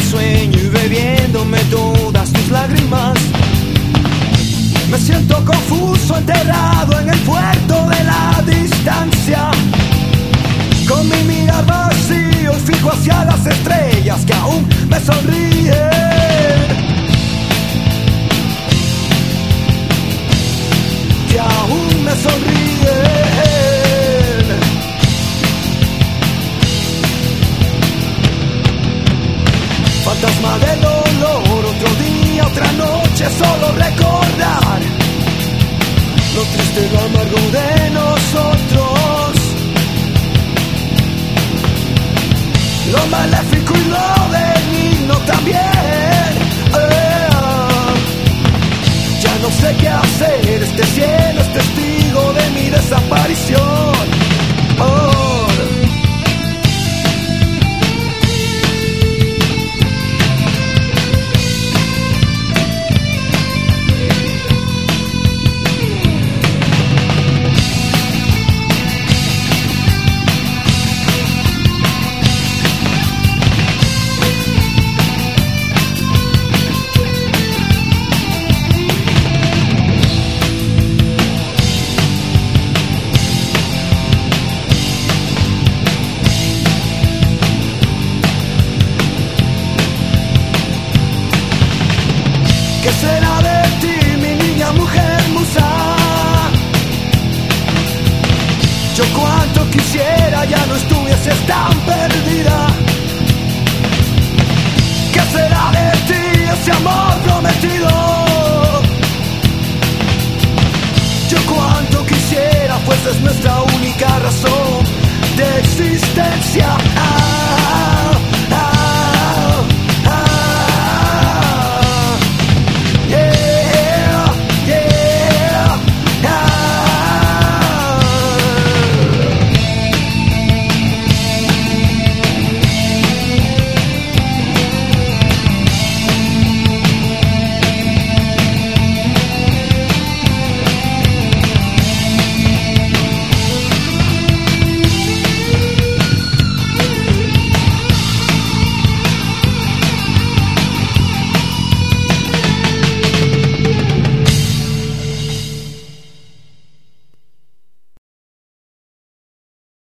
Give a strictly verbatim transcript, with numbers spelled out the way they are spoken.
sueño y bebiéndome todas tus lágrimas. Me siento confuso, enterrado en el puerto de la distancia. Con mi mirar vacío y fijo hacia las estrellas que aún me sonríen, que aún me sonríen. Fantasma del dolor, otro día, otra noche, solo recordar lo triste y lo amargo de nosotros, lo maléfico y lo benigno también. Eh, ya no sé qué hacer, este cielo es testigo de mi desaparición. Oh. ¿Qué será de ti, mi niña, mujer, musa? Yo cuánto quisiera ya no estuvieses tan perdida. ¿Qué será de ti, ese amor prometido? Yo cuánto quisiera fueses nuestra única razón de existencia.